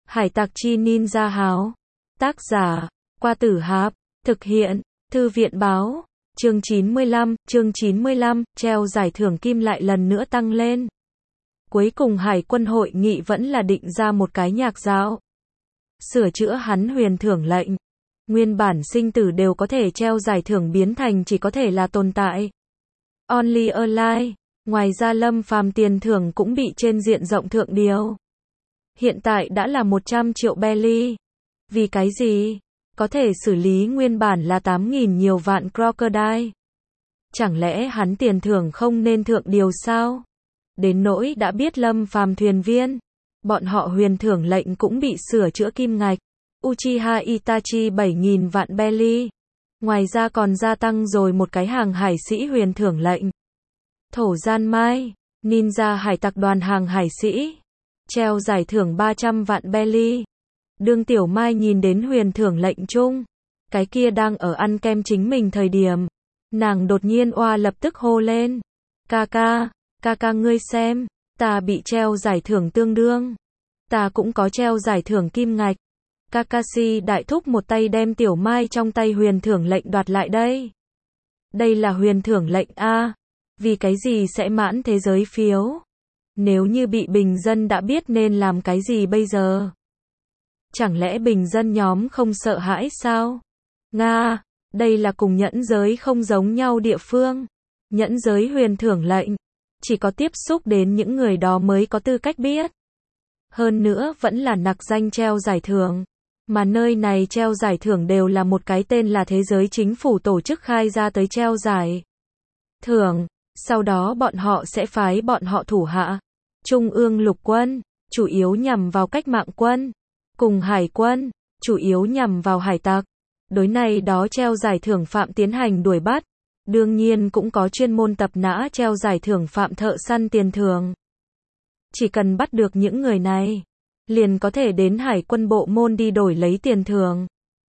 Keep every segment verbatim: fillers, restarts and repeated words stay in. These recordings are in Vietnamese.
Hải tặc chi ninja háo. Tác giả, Qua Tử Hạp. Thực hiện, Thư viện báo. Chương chín mươi lăm, chương chín mươi lăm, treo giải thưởng kim lại lần nữa tăng lên. Cuối cùng Hải quân hội nghị vẫn là định ra một cái nhạc dạo. Sửa chữa hắn huyền thưởng lệnh. Nguyên bản sinh tử đều có thể treo giải thưởng biến thành chỉ có thể là tồn tại. Only Alive. Ngoài ra Lâm Phàm tiền thưởng cũng bị trên diện rộng thượng điều. Hiện tại đã là một trăm triệu belly. Vì cái gì? Có thể xử lý nguyên bản là tám nghìn nhiều vạn crocodile. Chẳng lẽ hắn tiền thưởng không nên thượng điều sao? Đến nỗi đã biết Lâm Phàm thuyền viên, bọn họ huyền thưởng lệnh cũng bị sửa chữa kim ngạch. Uchiha Itachi bảy nghìn vạn belly. Ngoài ra còn gia tăng rồi một cái hàng hải sĩ huyền thưởng lệnh. Thổ Gian Mai, ninja hải tặc đoàn hàng hải sĩ. Treo giải thưởng ba trăm vạn belly. Đương Tiểu Mai nhìn đến huyền thưởng lệnh chung, cái kia đang ở ăn kem chính mình thời điểm, nàng đột nhiên oa lập tức hô lên. Ca ca, ca ca ngươi xem, ta bị treo giải thưởng tương đương. Ta cũng có treo giải thưởng kim ngạch. Kakashi đại thúc một tay đem Tiểu Mai trong tay huyền thưởng lệnh đoạt lại đây. Đây là huyền thưởng lệnh A. Vì cái gì sẽ mãn thế giới phiếu? Nếu như bị bình dân đã biết nên làm cái gì bây giờ? Chẳng lẽ bình dân nhóm không sợ hãi sao? Nga, đây là cùng nhẫn giới không giống nhau địa phương. Nhẫn giới huyền thưởng lệnh, chỉ có tiếp xúc đến những người đó mới có tư cách biết. Hơn nữa vẫn là nặc danh treo giải thưởng. Mà nơi này treo giải thưởng đều là một cái tên là thế giới chính phủ tổ chức khai ra tới treo giải thưởng. Sau đó bọn họ sẽ phái bọn họ thủ hạ. Trung ương lục quân, chủ yếu nhằm vào cách mạng quân. Cùng hải quân, chủ yếu nhằm vào hải tặc. Đối này đó treo giải thưởng phạm tiến hành đuổi bắt. Đương nhiên cũng có chuyên môn tập nã treo giải thưởng phạm thợ săn tiền thưởng. Chỉ cần bắt được những người này, liền có thể đến hải quân bộ môn đi đổi lấy tiền thưởng.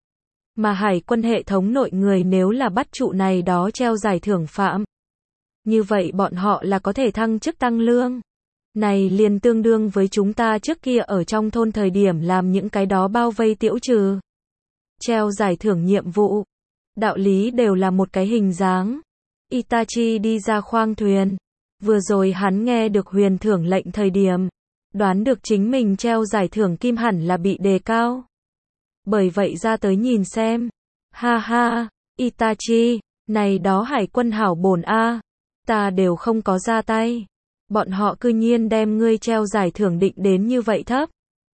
Mà hải quân hệ thống nội người nếu là bắt trụ này đó treo giải thưởng phạm, như vậy bọn họ là có thể thăng chức tăng lương. Này liền tương đương với chúng ta trước kia ở trong thôn thời điểm làm những cái đó bao vây tiễu trừ. Treo giải thưởng nhiệm vụ. Đạo lý đều là một cái hình dáng. Itachi đi ra khoang thuyền. Vừa rồi hắn nghe được huyền thưởng lệnh thời điểm. Đoán được chính mình treo giải thưởng kim hẳn là bị đề cao. Bởi vậy ra tới nhìn xem. Ha ha, Itachi, này đó hải quân hảo bổn a. Ta đều không có ra tay. Bọn họ cư nhiên đem ngươi treo giải thưởng định đến như vậy thấp.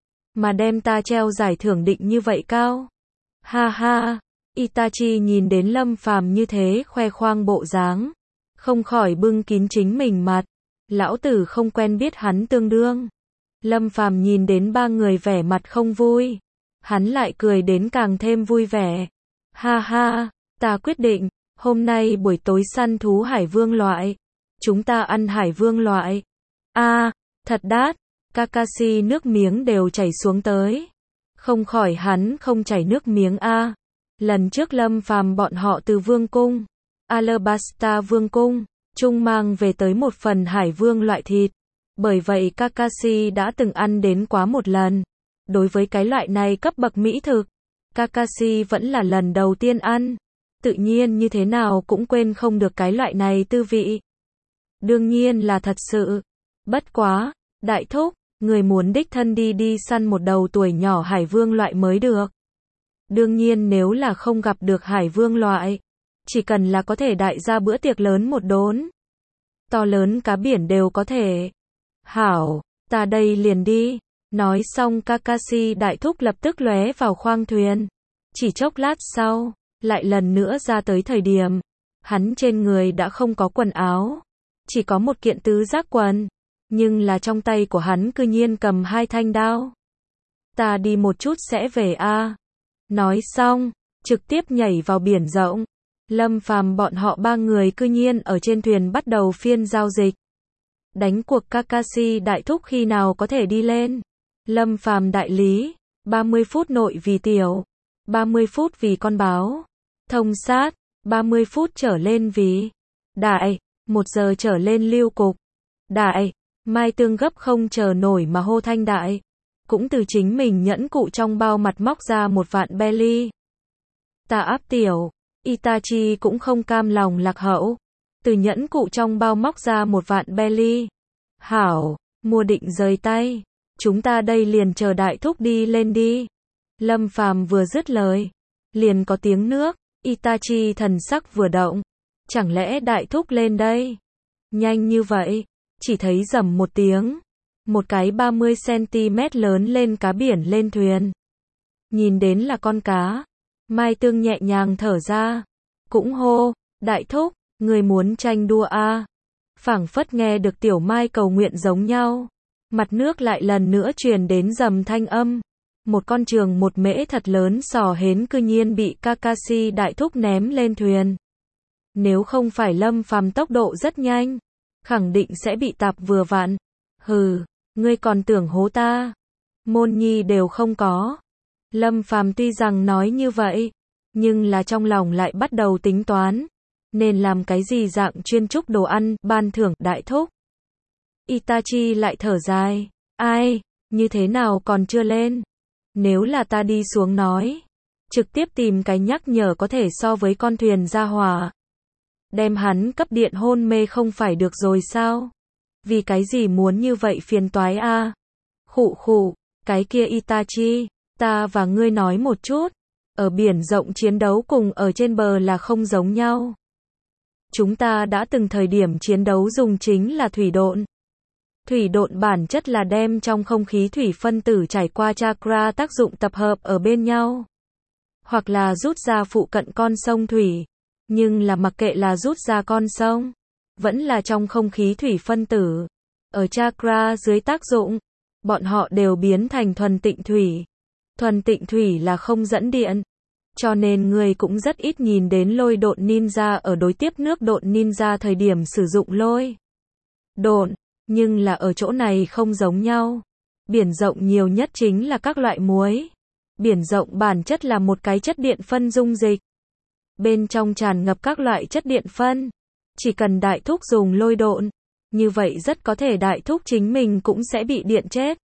Mà đem ta treo giải thưởng định như vậy cao. Ha ha, Itachi nhìn đến Lâm Phàm như thế khoe khoang bộ dáng. Không khỏi bưng kín chính mình mặt. Lão tử không quen biết hắn tương đương. Lâm Phàm nhìn đến ba người vẻ mặt không vui. Hắn lại cười đến càng thêm vui vẻ. Ha ha, ta quyết định, hôm nay buổi tối săn thú hải vương loại. Chúng ta ăn hải vương loại. A, à, thật đắt. Kakashi nước miếng đều chảy xuống tới. Không khỏi hắn không chảy nước miếng a. À. Lần trước Lâm Phàm bọn họ từ vương cung, Alabasta vương cung, trung mang về tới một phần hải vương loại thịt. Bởi vậy Kakashi đã từng ăn đến quá một lần. Đối với cái loại này cấp bậc mỹ thực, Kakashi vẫn là lần đầu tiên ăn. Tự nhiên như thế nào cũng quên không được cái loại này tư vị. Đương nhiên là thật sự. Bất quá, đại thúc, người muốn đích thân đi đi săn một đầu tuổi nhỏ hải vương loại mới được. Đương nhiên nếu là không gặp được hải vương loại, chỉ cần là có thể đại ra bữa tiệc lớn một đốn. To lớn cá biển đều có thể. Hảo, ta đây liền đi. Nói xong Kakashi đại thúc lập tức lóe vào khoang thuyền. Chỉ chốc lát sau, lại lần nữa ra tới thời điểm, hắn trên người đã không có quần áo. Chỉ có một kiện tứ giác quần. Nhưng là trong tay của hắn cư nhiên cầm hai thanh đao. Ta đi một chút sẽ về a. Nói xong, trực tiếp nhảy vào biển rộng. Lâm Phàm bọn họ ba người cư nhiên ở trên thuyền bắt đầu phiên giao dịch. Đánh cuộc Kakashi đại thúc khi nào có thể đi lên. Lâm Phàm đại lý, ba mươi phút nội vì tiểu, ba mươi phút vì con báo. Thông sát, ba mươi phút trở lên vì đại, một giờ trở lên lưu cục. Đại, Mai Tương gấp không chờ nổi mà hô thanh đại. cũng từ chính mình nhẫn cụ trong bao mặt móc ra một vạn belly. Ta áp tiểu, Itachi cũng không cam lòng lạc hậu, từ nhẫn cụ trong bao móc ra một vạn belly. Hảo, mua định rời tay, chúng ta đây liền chờ đại thúc đi lên đi. Lâm Phàm vừa dứt lời, liền có tiếng nước, Itachi thần sắc vừa động, chẳng lẽ đại thúc lên đây? Nhanh như vậy, chỉ thấy rầm một tiếng, một cái ba mươi xăng-ti-mét lớn lên cá biển lên thuyền. Nhìn đến là con cá, Mai Tương nhẹ nhàng thở ra, cũng hô, đại thúc, người muốn tranh đua a? Phảng phất nghe được Tiểu Mai cầu nguyện giống nhau, mặt nước lại lần nữa truyền đến rầm thanh âm. Một con trường một mễ thật lớn sò hến cư nhiên bị Kakashi đại thúc ném lên thuyền. Nếu không phải Lâm Phàm tốc độ rất nhanh, khẳng định sẽ bị tạp vừa vặn. Hừ, ngươi còn tưởng hố ta? Môn nhi đều không có. Lâm Phàm tuy rằng nói như vậy, nhưng là trong lòng lại bắt đầu tính toán, nên làm cái gì dạng chuyên trúc đồ ăn, ban thưởng đại thúc. Itachi lại thở dài, ai, như thế nào còn chưa lên? Nếu là ta đi xuống nói, trực tiếp tìm cái nhắc nhở có thể so với con thuyền ra hỏa. Đem hắn cấp điện hôn mê không phải được rồi sao? Vì cái gì muốn như vậy phiền toái a? À? Khụ khụ, cái kia Itachi, ta và ngươi nói một chút, ở biển rộng chiến đấu cùng ở trên bờ là không giống nhau. Chúng ta đã từng thời điểm chiến đấu dùng chính là thủy độn. Thủy độn bản chất là đem trong không khí thủy phân tử trải qua chakra tác dụng tập hợp ở bên nhau, hoặc là rút ra phụ cận con sông thủy, nhưng là mặc kệ là rút ra con sông, vẫn là trong không khí thủy phân tử, ở chakra dưới tác dụng, bọn họ đều biến thành thuần tịnh thủy. Thuần tịnh thủy là không dẫn điện, cho nên người cũng rất ít nhìn đến lôi độn ninja ở đối tiếp nước độn ninja thời điểm sử dụng lôi độn. Nhưng là ở chỗ này không giống nhau. Biển rộng nhiều nhất chính là các loại muối. Biển rộng bản chất là một cái chất điện phân dung dịch. Bên trong tràn ngập các loại chất điện phân. Chỉ cần đại thúc dùng lôi độn, như vậy rất có thể đại thúc chính mình cũng sẽ bị điện chết.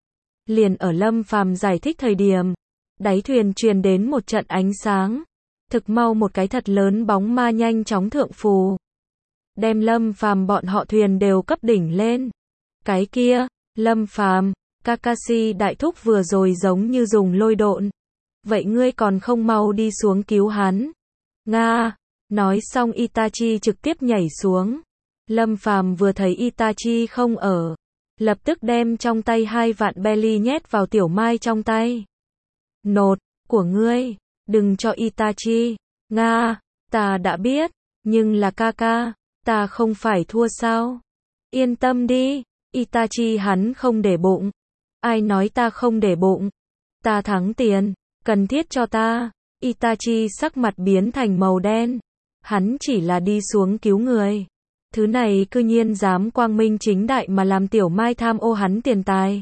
Liền ở Lâm Phàm giải thích thời điểm, đáy thuyền truyền đến một trận ánh sáng. Thực mau một cái thật lớn bóng ma nhanh chóng thượng phù, đem Lâm Phàm bọn họ thuyền đều cấp đỉnh lên. Cái kia, Lâm Phàm, Kakashi đại thúc vừa rồi giống như dùng lôi độn. Vậy ngươi còn không mau đi xuống cứu hắn? Nga, nói xong Itachi trực tiếp nhảy xuống. Lâm Phàm vừa thấy Itachi không ở, lập tức đem trong tay hai vạn belly nhét vào Tiểu Mai trong tay. Nột, của ngươi, đừng cho Itachi. Nga, ta đã biết, nhưng là Kaka, ta không phải thua sao? Yên tâm đi, Itachi hắn không để bụng. Ai nói ta không để bụng? Ta thắng tiền, cần thiết cho ta. Itachi sắc mặt biến thành màu đen. Hắn chỉ là đi xuống cứu người. Thứ này cư nhiên dám quang minh chính đại mà làm Tiểu Mai tham ô hắn tiền tài.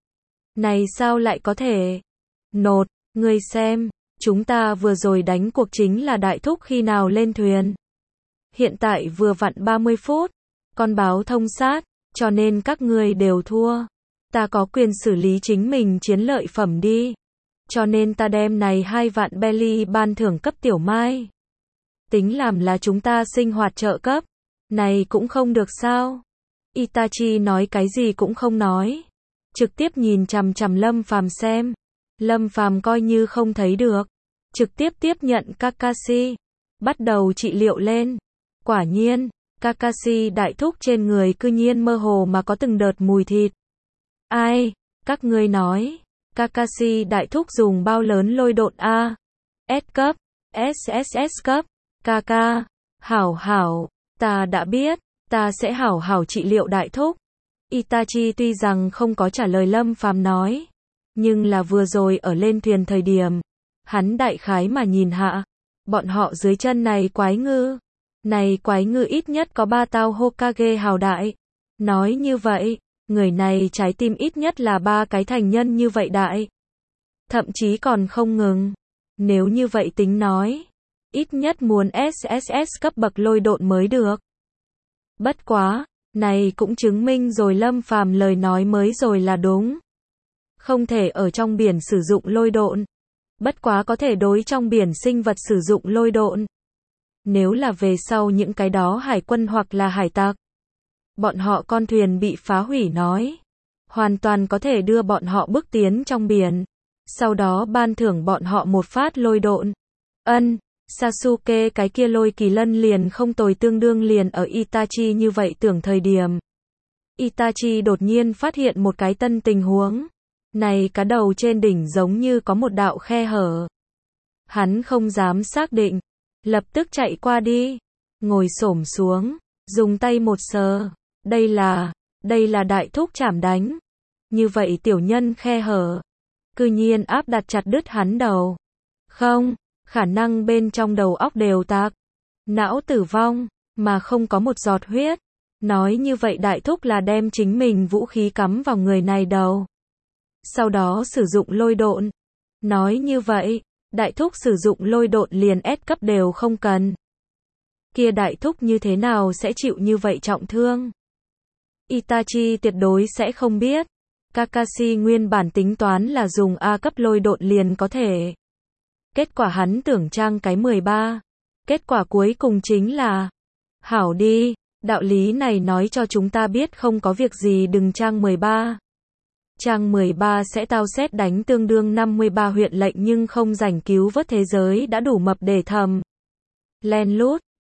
Này sao lại có thể? Nột, ngươi xem, chúng ta vừa rồi đánh cuộc chính là đại thúc khi nào lên thuyền. Hiện tại vừa vặn ba mươi phút, con báo thông sát, cho nên các ngươi đều thua. Ta có quyền xử lý chính mình chiến lợi phẩm đi. Cho nên ta đem này hai vạn belly ban thưởng cấp Tiểu Mai. Tính làm là chúng ta sinh hoạt trợ cấp. Này cũng không được sao? Itachi nói cái gì cũng không nói. Trực tiếp nhìn chằm chằm Lâm Phàm xem. Lâm Phàm coi như không thấy được. Trực tiếp tiếp nhận Kakashi. Bắt đầu trị liệu lên. Quả nhiên, Kakashi đại thúc trên người cư nhiên mơ hồ mà có từng đợt mùi thịt. Ai? Các ngươi nói, Kakashi đại thúc dùng bao lớn lôi độn A? S cấp, S S S cấp, Kaka, hảo hảo, ta đã biết, ta sẽ hảo hảo trị liệu đại thúc. Itachi tuy rằng không có trả lời Lâm Phàm nói, nhưng là vừa rồi ở lên thuyền thời điểm, hắn đại khái mà nhìn hạ, bọn họ dưới chân này quái ngư. Này quái ngư ít nhất có ba tao Hokage hào đại. Nói như vậy, người này trái tim ít nhất là ba cái thành nhân như vậy đại. Thậm chí còn không ngừng. Nếu như vậy tính nói, ít nhất muốn S S S cấp bậc lôi độn mới được. Bất quá, này cũng chứng minh rồi Lâm Phàm lời nói mới rồi là đúng. Không thể ở trong biển sử dụng lôi độn. Bất quá có thể đối trong biển sinh vật sử dụng lôi độn. Nếu là về sau những cái đó hải quân hoặc là hải tặc, bọn họ con thuyền bị phá hủy nói, hoàn toàn có thể đưa bọn họ bước tiến trong biển. Sau đó ban thưởng bọn họ một phát lôi độn. Ân, Sasuke cái kia lôi kỳ lân liền không tồi, tương đương liền ở Itachi như vậy tưởng thời điểm. Itachi đột nhiên phát hiện một cái tân tình huống. Này cá đầu trên đỉnh giống như có một đạo khe hở. Hắn không dám xác định. Lập tức chạy qua đi. Ngồi xổm xuống. Dùng tay một sờ. Đây là, đây là đại thúc chảm đánh. Như vậy tiểu nhân khe hở. Cư nhiên áp đặt chặt đứt hắn đầu. Không, khả năng bên trong đầu óc đều tạc. Não tử vong, mà không có một giọt huyết. Nói như vậy đại thúc là đem chính mình vũ khí cắm vào người này đầu. Sau đó sử dụng lôi độn. Nói như vậy, đại thúc sử dụng lôi độn liền S cấp đều không cần. Kia đại thúc như thế nào sẽ chịu như vậy trọng thương? Itachi tuyệt đối sẽ không biết. Kakashi nguyên bản tính toán là dùng A cấp lôi độn liền có thể. Kết quả hắn tưởng trang cái mười ba. Kết quả cuối cùng chính là hảo đi, đạo lý này nói cho chúng ta biết không có việc gì đừng trang mười ba. Trang mười ba sẽ tao xét đánh tương đương năm mươi ba huyện lệnh nhưng không rảnh cứu vớt thế giới đã đủ mập để thầm. Len lút,